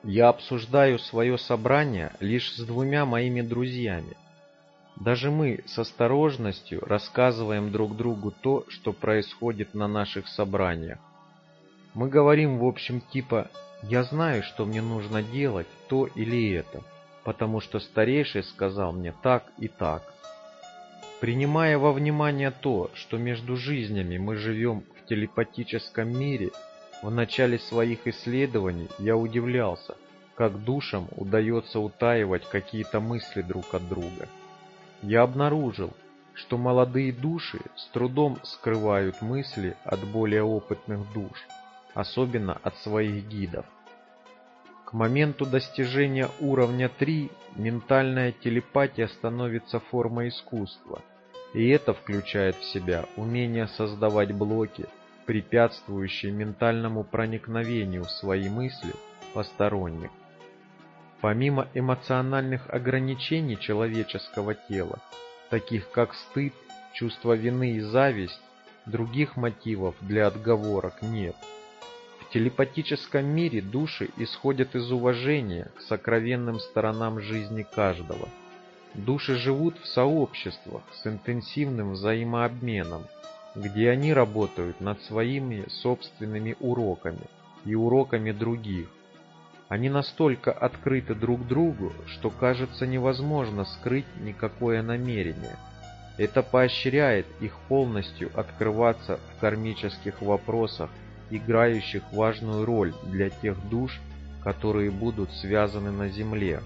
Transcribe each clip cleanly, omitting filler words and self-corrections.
Я обсуждаю свое собрание лишь с двумя моими друзьями. Даже мы с осторожностью рассказываем друг другу то, что происходит на наших собраниях. Мы говорим в общем типа «я знаю, что мне нужно делать то или это, потому что старейший сказал мне так и так». Принимая во внимание то, что между жизнями мы живем в телепатическом мире, в начале своих исследований я удивлялся, как душам удается утаивать какие-то мысли друг от друга. Я обнаружил, что молодые души с трудом скрывают мысли от более опытных душ, особенно от своих гидов. К моменту достижения уровня 3 ментальная телепатия становится формой искусства, и это включает в себя умение создавать блоки, препятствующие ментальному проникновению в свои мысли посторонних. Помимо эмоциональных ограничений человеческого тела, таких как стыд, чувство вины и зависть, других мотивов для отговорок нет. В телепатическом мире души исходят из уважения к сокровенным сторонам жизни каждого. Души живут в сообществах с интенсивным взаимообменом, где они работают над своими собственными уроками и уроками других. Они настолько открыты друг другу, что кажется невозможно скрыть никакое намерение. Это поощряет их полностью открываться в кармических вопросах, играющих важную роль для тех душ, которые будут связаны на Земле.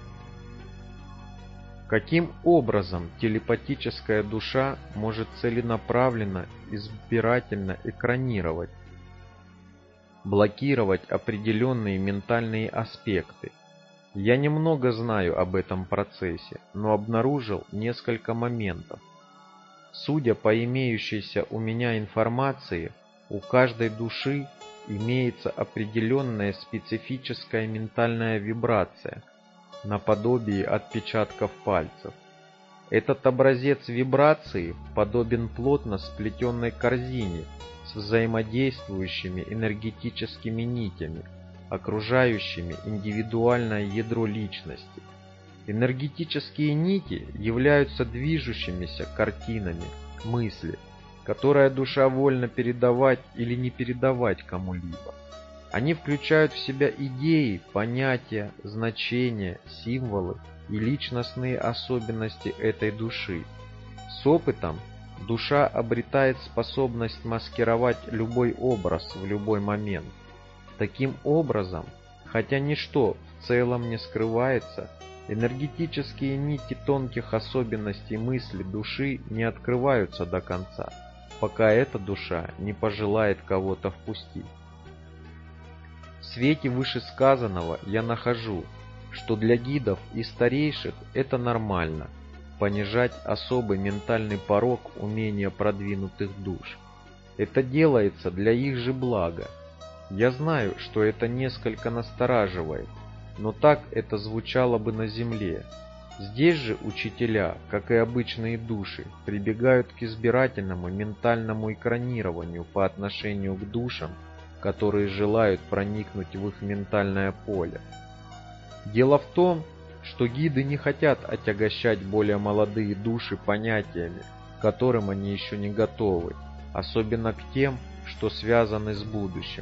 Каким образом телепатическая душа может целенаправленно, избирательно экранировать, блокировать определенные ментальные аспекты? Я немного знаю об этом процессе, но обнаружил несколько моментов. Судя по имеющейся у меня информации, у каждой души имеется определенная специфическая ментальная вибрация, наподобие отпечатков пальцев. Этот образец вибрации подобен плотно сплетенной корзине с взаимодействующими энергетическими нитями, окружающими индивидуальное ядро личности. Энергетические нити являются движущимися картинами мысли, которые душа вольна передавать или не передавать кому-либо. Они включают в себя идеи, понятия, значения, символы и личностные особенности этой души. С опытом душа обретает способность маскировать любой образ в любой момент. Таким образом, хотя ничто в целом не скрывается, энергетические нити тонких особенностей мысли души не открываются до конца, пока эта душа не пожелает кого-то впустить. В свете вышесказанного я нахожу, что для гидов и старейших это нормально – понижать особый ментальный порог умения продвинутых душ. Это делается для их же блага. Я знаю, что это несколько настораживает, но так это звучало бы на земле. Здесь же учителя, как и обычные души, прибегают к избирательному ментальному экранированию по отношению к душам, которые желают проникнуть в их ментальное поле. Дело в том, что гиды не хотят отягощать более молодые души понятиями, к которым они еще не готовы, особенно к тем, что связаны с будущим.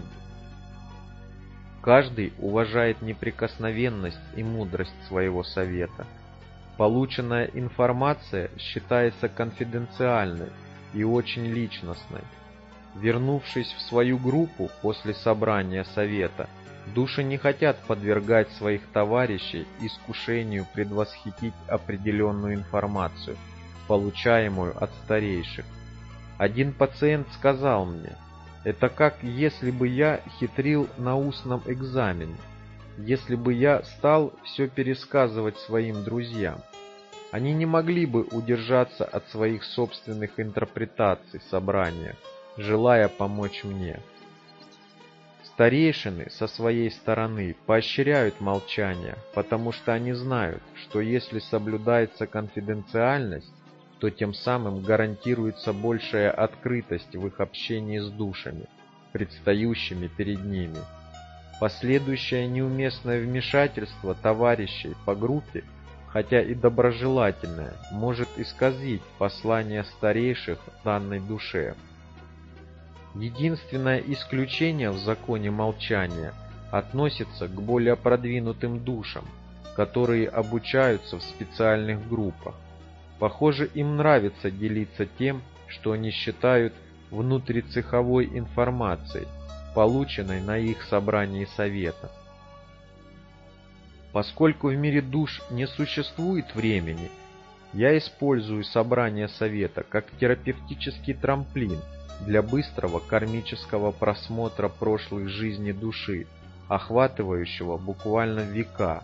Каждый уважает неприкосновенность и мудрость своего совета. Полученная информация считается конфиденциальной и очень личностной. Вернувшись в свою группу после собрания совета, души не хотят подвергать своих товарищей искушению предвосхитить определенную информацию, получаемую от старейших. Один пациент сказал мне: «Это как если бы я хитрил на устном экзамене, если бы я стал все пересказывать своим друзьям. Они не могли бы удержаться от своих собственных интерпретаций собрания, желая помочь мне». Старейшины со своей стороны поощряют молчание, потому что они знают, что если соблюдается конфиденциальность, то тем самым гарантируется большая открытость в их общении с душами, предстающими перед ними. Последующее неуместное вмешательство товарищей по группе, хотя и доброжелательное, может исказить послание старейших данной душе. Единственное исключение в законе молчания относится к более продвинутым душам, которые обучаются в специальных группах. Похоже, им нравится делиться тем, что они считают внутрицеховой информацией, полученной на их собрании совета. Поскольку в мире душ не существует времени, я использую собрание совета как терапевтический трамплин для быстрого кармического просмотра прошлых жизней души, охватывающего буквально века.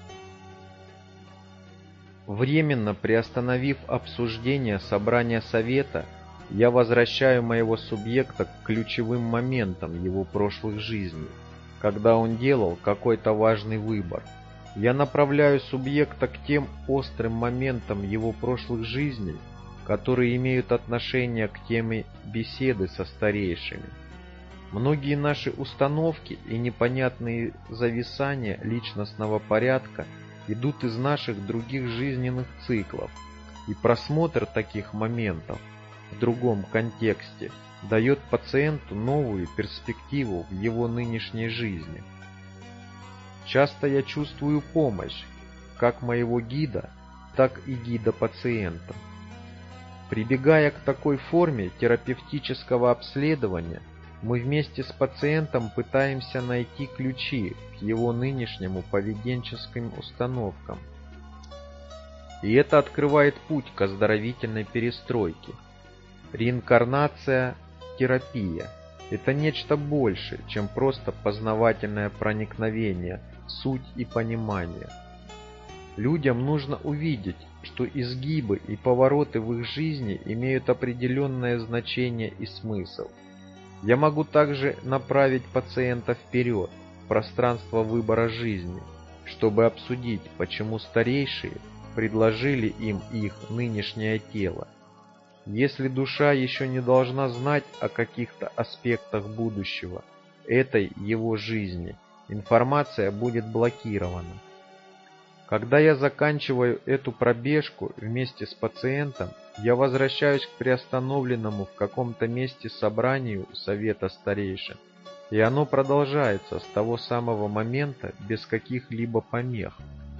Временно приостановив обсуждение собрания совета, я возвращаю моего субъекта к ключевым моментам его прошлых жизней, когда он делал какой-то важный выбор. Я направляю субъекта к тем острым моментам его прошлых жизней, которые имеют отношение к теме беседы со старейшими. Многие наши установки и непонятные зависания личностного порядка идут из наших других жизненных циклов, и просмотр таких моментов в другом контексте дает пациенту новую перспективу в его нынешней жизни. Часто я чувствую помощь как моего гида, так и гида пациента. Прибегая к такой форме терапевтического обследования, мы вместе с пациентом пытаемся найти ключи к его нынешнему поведенческим установкам. И это открывает путь к оздоровительной перестройке. Реинкарнация, терапия – это нечто большее, чем просто познавательное проникновение в суть и понимание. Людям нужно увидеть, что изгибы и повороты в их жизни имеют определенное значение и смысл. Я могу также направить пациента вперед, в пространство выбора жизни, чтобы обсудить, почему старейшие предложили им их нынешнее тело. Если душа еще не должна знать о каких-то аспектах будущего этой его жизни, информация будет блокирована. Когда я заканчиваю эту пробежку вместе с пациентом, я возвращаюсь к приостановленному в каком-то месте собранию совета старейшин, и оно продолжается с того самого момента без каких-либо помех.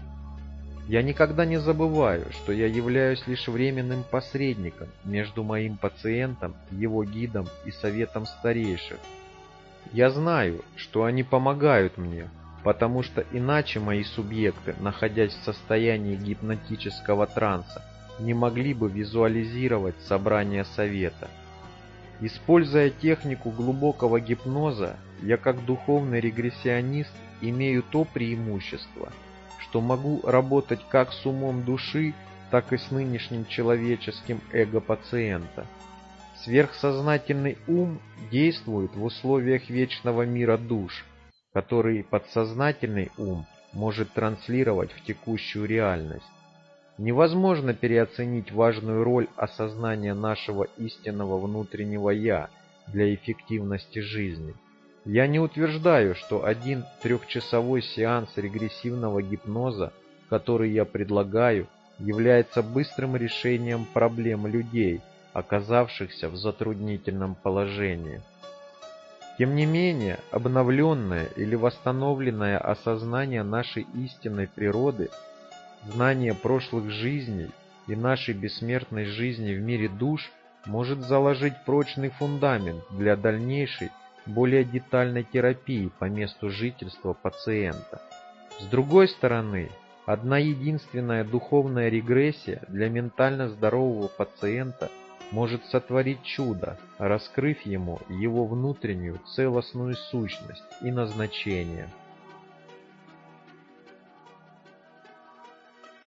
Я никогда не забываю, что я являюсь лишь временным посредником между моим пациентом, его гидом и советом старейших. Я знаю, что они помогают мне, потому что иначе мои субъекты, находясь в состоянии гипнотического транса, не могли бы визуализировать собрание совета. Используя технику глубокого гипноза, я как духовный регрессионист имею то преимущество, что могу работать как с умом души, так и с нынешним человеческим эго пациента. Сверхсознательный ум действует в условиях вечного мира душ, который подсознательный ум может транслировать в текущую реальность. Невозможно переоценить важную роль осознания нашего истинного внутреннего «я» для эффективности жизни. Я не утверждаю, что один трехчасовой сеанс регрессивного гипноза, который я предлагаю, является быстрым решением проблем людей, оказавшихся в затруднительном положении. Тем не менее, обновленное или восстановленное осознание нашей истинной природы, знание прошлых жизней и нашей бессмертной жизни в мире душ может заложить прочный фундамент для дальнейшей, более детальной терапии по месту жительства пациента. С другой стороны, одна единственная духовная регрессия для ментально здорового пациента может сотворить чудо, раскрыв ему его внутреннюю целостную сущность и назначение.